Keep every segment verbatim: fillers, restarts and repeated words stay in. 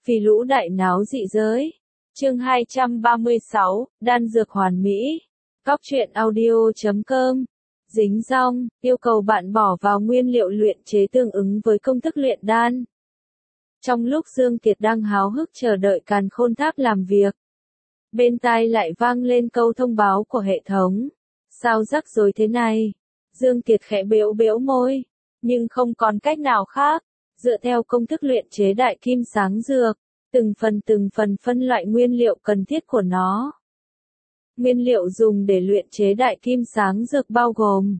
Vì lũ đại náo dị giới. Chương hai trăm ba mươi sáu, đan dược hoàn mỹ. Cóc truyện audio chấm com. Dính rong, yêu cầu bạn bỏ vào nguyên liệu luyện chế tương ứng với công thức luyện đan. Trong lúc Dương Kiệt đang háo hức chờ đợi Càn Khôn Tháp làm việc, bên tai lại vang lên câu thông báo của hệ thống. Sao rắc rối thế này? Dương Kiệt khẽ bĩu bĩu môi, nhưng không còn cách nào khác. Dựa theo công thức luyện chế đại kim sáng dược, từng phần từng phần phân loại nguyên liệu cần thiết của nó. Nguyên liệu dùng để luyện chế đại kim sáng dược bao gồm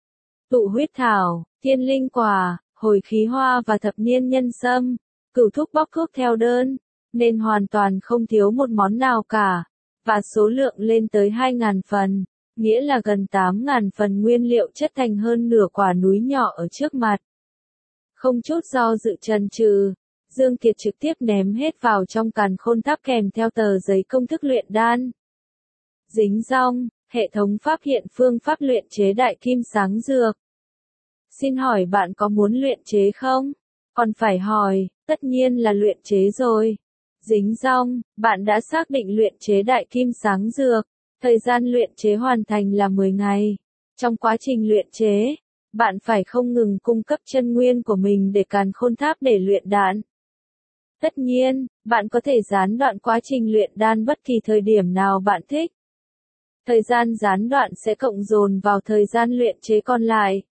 tụ huyết thảo, thiên linh quả, hồi khí hoa và thập niên nhân sâm. Cửu thúc bóc thuốc theo đơn, nên hoàn toàn không thiếu một món nào cả, và số lượng lên tới hai nghìn phần, nghĩa là gần tám nghìn phần nguyên liệu chất thành hơn nửa quả núi nhỏ ở trước mặt. Không chút do dự chần chừ, Dương Kiệt trực tiếp ném hết vào trong Càn Khôn Tháp kèm theo tờ giấy công thức luyện đan. Dính rong, hệ thống phát hiện phương pháp luyện chế đại kim sáng dược. Xin hỏi bạn có muốn luyện chế không? Còn phải hỏi, tất nhiên là luyện chế rồi. Dính rong, bạn đã xác định luyện chế đại kim sáng dược. Thời gian luyện chế hoàn thành là mười ngày. Trong quá trình luyện chế, bạn phải không ngừng cung cấp chân nguyên của mình để Càn Khôn Tháp để luyện đan. Tất nhiên, bạn có thể gián đoạn quá trình luyện đan bất kỳ thời điểm nào bạn thích. Thời gian gián đoạn sẽ cộng dồn vào thời gian luyện chế còn lại.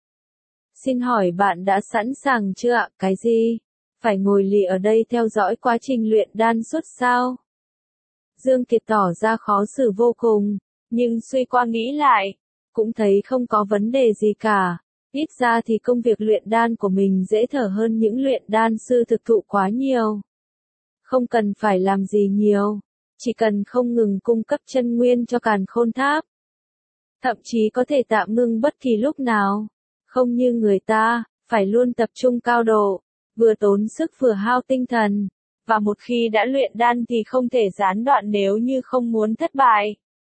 Xin hỏi bạn đã sẵn sàng chưa ạ? Cái gì? Phải ngồi lì ở đây theo dõi quá trình luyện đan suốt sao? Dương Kiệt tỏ ra khó xử vô cùng, nhưng suy qua nghĩ lại, cũng thấy không có vấn đề gì cả. Ít ra thì công việc luyện đan của mình dễ thở hơn những luyện đan sư thực thụ quá nhiều. Không cần phải làm gì nhiều, chỉ cần không ngừng cung cấp chân nguyên cho Càn Khôn Tháp. Thậm chí có thể tạm ngưng bất kỳ lúc nào. Không như người ta, phải luôn tập trung cao độ, vừa tốn sức vừa hao tinh thần, và một khi đã luyện đan thì không thể gián đoạn nếu như không muốn thất bại.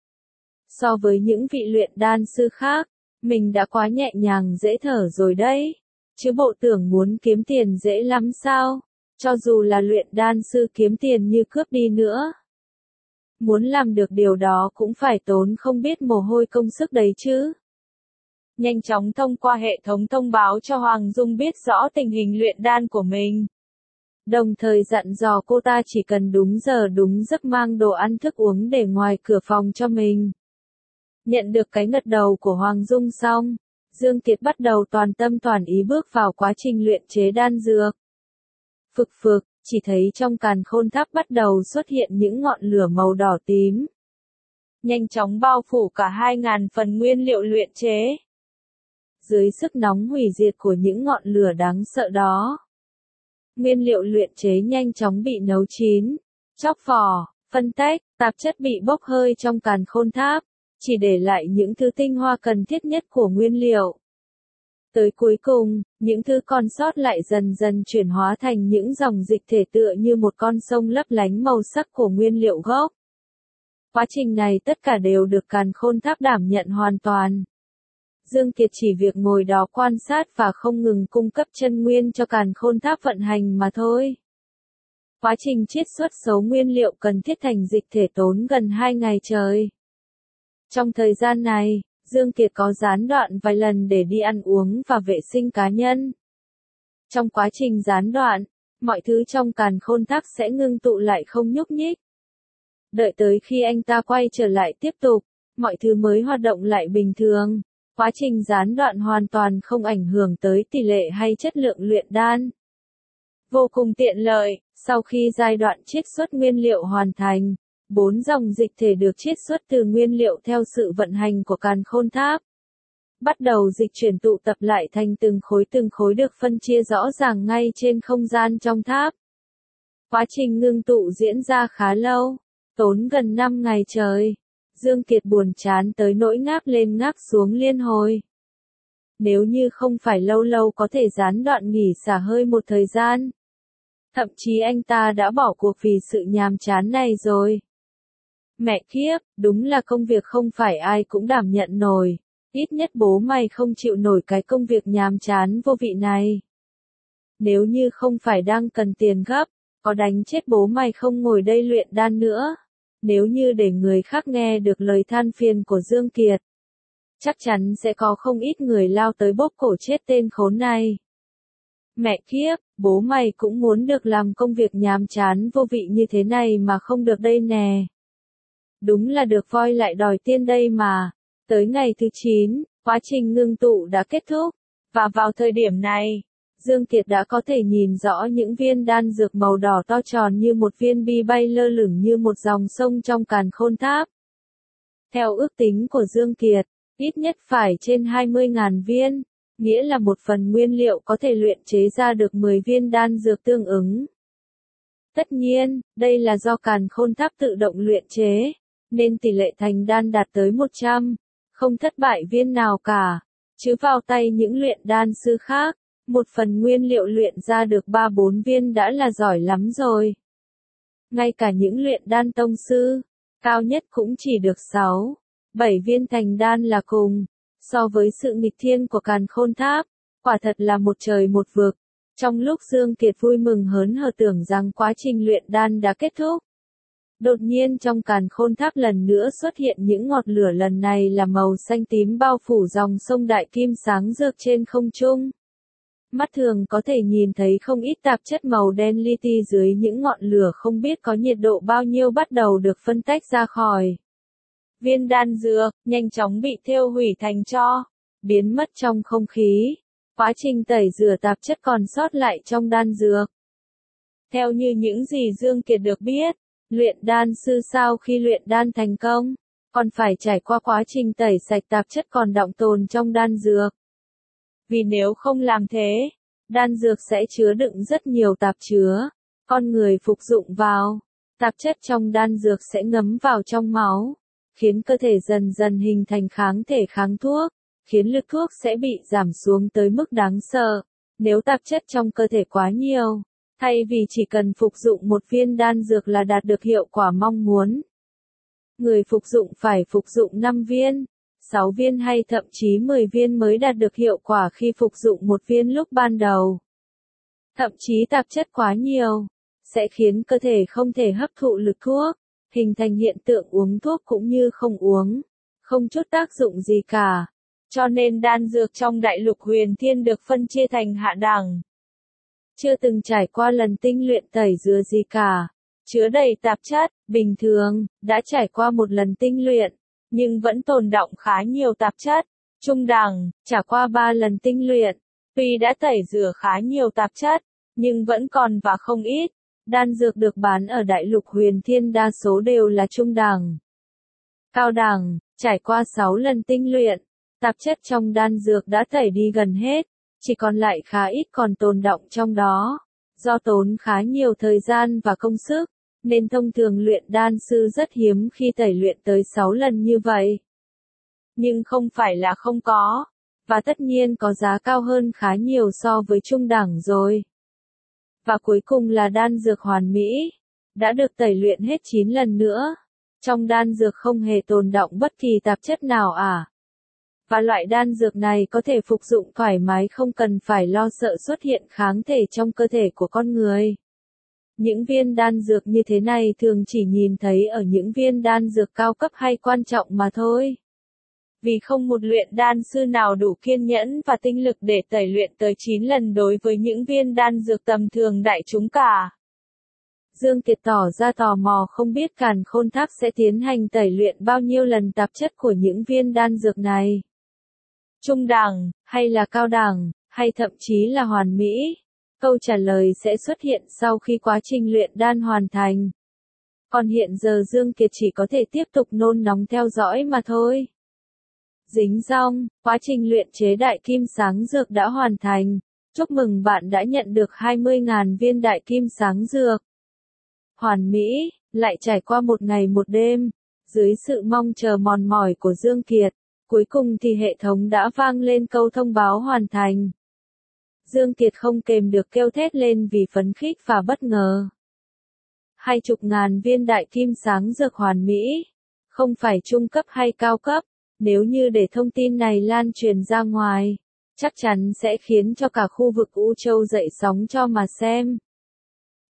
So với những vị luyện đan sư khác, mình đã quá nhẹ nhàng dễ thở rồi đấy, chứ bộ tưởng muốn kiếm tiền dễ lắm sao, cho dù là luyện đan sư kiếm tiền như cướp đi nữa. Muốn làm được điều đó cũng phải tốn không biết mồ hôi công sức đấy chứ. Nhanh chóng thông qua hệ thống thông báo cho Hoàng Dung biết rõ tình hình luyện đan của mình. Đồng thời dặn dò cô ta chỉ cần đúng giờ đúng giấc mang đồ ăn thức uống để ngoài cửa phòng cho mình. Nhận được cái gật đầu của Hoàng Dung xong, Dương Kiệt bắt đầu toàn tâm toàn ý bước vào quá trình luyện chế đan dược. Phực phực, chỉ thấy trong Càn Khôn Tháp bắt đầu xuất hiện những ngọn lửa màu đỏ tím. Nhanh chóng bao phủ cả hai nghìn phần nguyên liệu luyện chế. Dưới sức nóng hủy diệt của những ngọn lửa đáng sợ đó, nguyên liệu luyện chế nhanh chóng bị nấu chín, chóc vỏ, phân tách, tạp chất bị bốc hơi trong Càn Khôn Tháp, chỉ để lại những thứ tinh hoa cần thiết nhất của nguyên liệu. Tới cuối cùng, những thứ còn sót lại dần dần chuyển hóa thành những dòng dịch thể tựa như một con sông lấp lánh màu sắc của nguyên liệu gốc. Quá trình này tất cả đều được Càn Khôn Tháp đảm nhận hoàn toàn. Dương Kiệt chỉ việc ngồi đó quan sát và không ngừng cung cấp chân nguyên cho Càn Khôn Tháp vận hành mà thôi. Quá trình chiết xuất số nguyên liệu cần thiết thành dịch thể tốn gần hai ngày trời. Trong thời gian này, Dương Kiệt có gián đoạn vài lần để đi ăn uống và vệ sinh cá nhân. Trong quá trình gián đoạn, mọi thứ trong Càn Khôn Tháp sẽ ngưng tụ lại không nhúc nhích. Đợi tới khi anh ta quay trở lại tiếp tục, mọi thứ mới hoạt động lại bình thường. Quá trình gián đoạn hoàn toàn không ảnh hưởng tới tỷ lệ hay chất lượng luyện đan. Vô cùng tiện lợi, sau khi giai đoạn chiết xuất nguyên liệu hoàn thành, bốn dòng dịch thể được chiết xuất từ nguyên liệu theo sự vận hành của Càn Khôn Tháp. Bắt đầu dịch chuyển tụ tập lại thành từng khối từng khối được phân chia rõ ràng ngay trên không gian trong tháp. Quá trình ngưng tụ diễn ra khá lâu, tốn gần năm ngày trời. Dương Kiệt buồn chán tới nỗi ngáp lên ngáp xuống liên hồi. Nếu như không phải lâu lâu có thể gián đoạn nghỉ xả hơi một thời gian. Thậm chí anh ta đã bỏ cuộc vì sự nhàm chán này rồi. Mẹ kiếp, đúng là công việc không phải ai cũng đảm nhận nổi. Ít nhất bố mày không chịu nổi cái công việc nhàm chán vô vị này. Nếu như không phải đang cần tiền gấp, có đánh chết bố mày không ngồi đây luyện đan nữa. Nếu như để người khác nghe được lời than phiền của Dương Kiệt, chắc chắn sẽ có không ít người lao tới bóp cổ chết tên khốn này. Mẹ kiếp, bố mày cũng muốn được làm công việc nhàm chán vô vị như thế này mà không được đây nè. Đúng là được voi lại đòi tiên đây mà. Tới ngày thứ chín, quá trình ngưng tụ đã kết thúc. Và vào thời điểm này, Dương Kiệt đã có thể nhìn rõ những viên đan dược màu đỏ to tròn như một viên bi bay lơ lửng như một dòng sông trong càn khôn tháp. Theo ước tính của Dương Kiệt, ít nhất phải trên hai mươi nghìn viên, nghĩa là một phần nguyên liệu có thể luyện chế ra được mười viên đan dược tương ứng. Tất nhiên, đây là do càn khôn tháp tự động luyện chế, nên tỷ lệ thành đan đạt tới một trăm, không thất bại viên nào cả. Chứ vào tay những luyện đan sư khác, một phần nguyên liệu luyện ra được ba bốn viên đã là giỏi lắm rồi. Ngay cả những luyện đan tông sư, cao nhất cũng chỉ được sáu, bảy viên thành đan là cùng. So với sự nghịch thiên của càn khôn tháp, quả thật là một trời một vực. Trong lúc Dương Kiệt vui mừng hớn hở tưởng rằng quá trình luyện đan đã kết thúc, đột nhiên trong càn khôn tháp lần nữa xuất hiện những ngọn lửa, lần này là màu xanh tím bao phủ dòng sông đại kim sáng rực trên không trung. Mắt thường có thể nhìn thấy không ít tạp chất màu đen li ti dưới những ngọn lửa không biết có nhiệt độ bao nhiêu bắt đầu được phân tách ra khỏi viên đan dược, nhanh chóng bị thiêu hủy thành tro, biến mất trong không khí. Quá trình tẩy rửa tạp chất còn sót lại trong đan dược. Theo như những gì Dương Kiệt được biết, luyện đan sư sau khi luyện đan thành công, còn phải trải qua quá trình tẩy sạch tạp chất còn đọng tồn trong đan dược. Vì nếu không làm thế, đan dược sẽ chứa đựng rất nhiều tạp chứa, con người phục dụng vào, tạp chất trong đan dược sẽ ngấm vào trong máu, khiến cơ thể dần dần hình thành kháng thể kháng thuốc, khiến lực thuốc sẽ bị giảm xuống tới mức đáng sợ. Nếu tạp chất trong cơ thể quá nhiều, thay vì chỉ cần phục dụng một viên đan dược là đạt được hiệu quả mong muốn, người phục dụng phải phục dụng năm viên, sáu viên hay thậm chí mười viên mới đạt được hiệu quả khi phục dụng một viên lúc ban đầu. Thậm chí tạp chất quá nhiều, sẽ khiến cơ thể không thể hấp thụ lực thuốc, hình thành hiện tượng uống thuốc cũng như không uống, không chút tác dụng gì cả. Cho nên đan dược trong đại lục huyền thiên được phân chia thành hạ đẳng. Chưa từng trải qua lần tinh luyện tẩy rửa gì cả, chứa đầy tạp chất, bình thường, đã trải qua một lần tinh luyện, nhưng vẫn tồn đọng khá nhiều tạp chất. Trung đẳng, trải qua ba lần tinh luyện, tuy đã tẩy rửa khá nhiều tạp chất, nhưng vẫn còn và không ít. Đan dược được bán ở đại lục huyền thiên đa số đều là trung đẳng. Cao đẳng, trải qua sáu lần tinh luyện, tạp chất trong đan dược đã tẩy đi gần hết, chỉ còn lại khá ít còn tồn đọng trong đó. Do tốn khá nhiều thời gian và công sức, nên thông thường luyện đan sư rất hiếm khi tẩy luyện tới sáu lần như vậy. Nhưng không phải là không có, và tất nhiên có giá cao hơn khá nhiều so với trung đẳng rồi. Và cuối cùng là đan dược hoàn mỹ, đã được tẩy luyện hết chín lần nữa. Trong đan dược không hề tồn đọng bất kỳ tạp chất nào à. Và loại đan dược này có thể phục dụng thoải mái không cần phải lo sợ xuất hiện kháng thể trong cơ thể của con người. Những viên đan dược như thế này thường chỉ nhìn thấy ở những viên đan dược cao cấp hay quan trọng mà thôi. Vì không một luyện đan sư nào đủ kiên nhẫn và tinh lực để tẩy luyện tới chín lần đối với những viên đan dược tầm thường đại chúng cả. Dương Kiệt tỏ ra tò mò không biết càn khôn tháp sẽ tiến hành tẩy luyện bao nhiêu lần tạp chất của những viên đan dược này. Trung đẳng, hay là cao đẳng, hay thậm chí là hoàn mỹ? Câu trả lời sẽ xuất hiện sau khi quá trình luyện đan hoàn thành. Còn hiện giờ Dương Kiệt chỉ có thể tiếp tục nôn nóng theo dõi mà thôi. Dính dong, quá trình luyện chế đại kim sáng dược đã hoàn thành. Chúc mừng bạn đã nhận được hai mươi nghìn viên đại kim sáng dược. Hoàn mỹ, lại trải qua một ngày một đêm, dưới sự mong chờ mòn mỏi của Dương Kiệt, cuối cùng thì hệ thống đã vang lên câu thông báo hoàn thành. Dương Kiệt không kềm được kêu thét lên vì phấn khích và bất ngờ. Hai chục ngàn viên đại kim sáng dược hoàn mỹ, không phải trung cấp hay cao cấp, nếu như để thông tin này lan truyền ra ngoài, chắc chắn sẽ khiến cho cả khu vực U Châu dậy sóng cho mà xem.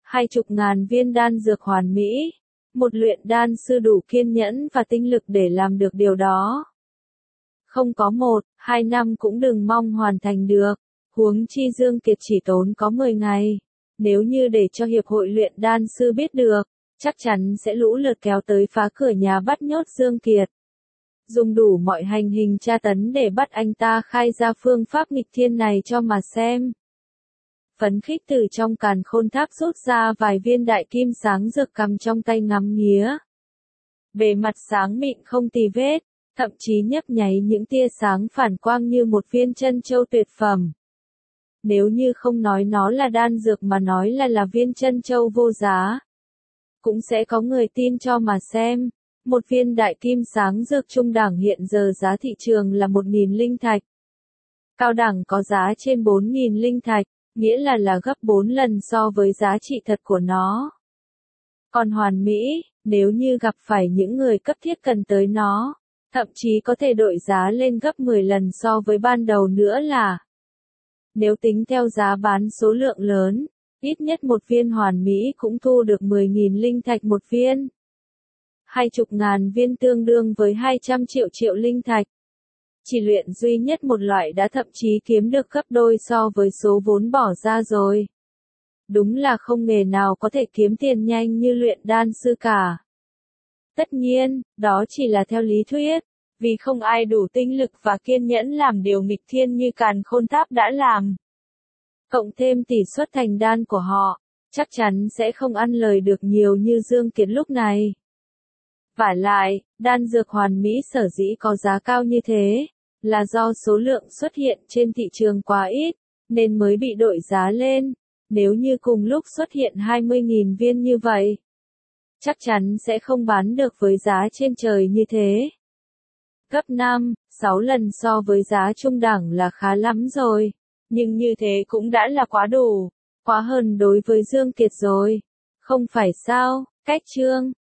Hai chục ngàn viên đan dược hoàn mỹ. Một luyện đan sư đủ kiên nhẫn và tinh lực để làm được điều đó. Không có một, hai năm cũng đừng mong hoàn thành được. Huống chi Dương Kiệt chỉ tốn có mười ngày. Nếu như để cho hiệp hội luyện đan sư biết được, chắc chắn sẽ lũ lượt kéo tới phá cửa nhà bắt nhốt Dương Kiệt. Dùng đủ mọi hành hình tra tấn để bắt anh ta khai ra phương pháp nghịch thiên này cho mà xem. Phấn khích từ trong càn khôn tháp rút ra vài viên đại kim sáng rực cầm trong tay ngắm nghía. Bề mặt sáng mịn không tì vết, thậm chí nhấp nháy những tia sáng phản quang như một viên chân châu tuyệt phẩm. Nếu như không nói nó là đan dược mà nói là là viên chân châu vô giá, cũng sẽ có người tin cho mà xem. Một viên đại kim sáng dược trung đẳng hiện giờ giá thị trường là một nghìn linh thạch. Cao đẳng có giá trên bốn nghìn linh thạch, nghĩa là là gấp bốn lần so với giá trị thật của nó. Còn hoàn mỹ, nếu như gặp phải những người cấp thiết cần tới nó, thậm chí có thể đội giá lên gấp mười lần so với ban đầu nữa là. Nếu tính theo giá bán số lượng lớn, ít nhất một viên hoàn mỹ cũng thu được mười nghìn linh thạch một viên. Hai chục ngàn viên tương đương với hai trăm triệu triệu linh thạch. Chỉ luyện duy nhất một loại đã thậm chí kiếm được gấp đôi so với số vốn bỏ ra rồi. Đúng là không nghề nào có thể kiếm tiền nhanh như luyện đan sư cả. Tất nhiên, đó chỉ là theo lý thuyết, vì không ai đủ tinh lực và kiên nhẫn làm điều nghịch thiên như càn khôn tháp đã làm. Cộng thêm tỷ suất thành đan của họ, chắc chắn sẽ không ăn lời được nhiều như Dương Kiệt lúc này. Vả lại, đan dược hoàn mỹ sở dĩ có giá cao như thế, là do số lượng xuất hiện trên thị trường quá ít, nên mới bị đội giá lên. Nếu như cùng lúc xuất hiện hai mươi nghìn viên như vậy, chắc chắn sẽ không bán được với giá trên trời như thế. Gấp năm, sáu lần so với giá trung đẳng là khá lắm rồi, nhưng như thế cũng đã là quá đủ, quá hơn đối với Dương Kiệt rồi. Không phải sao, cách chương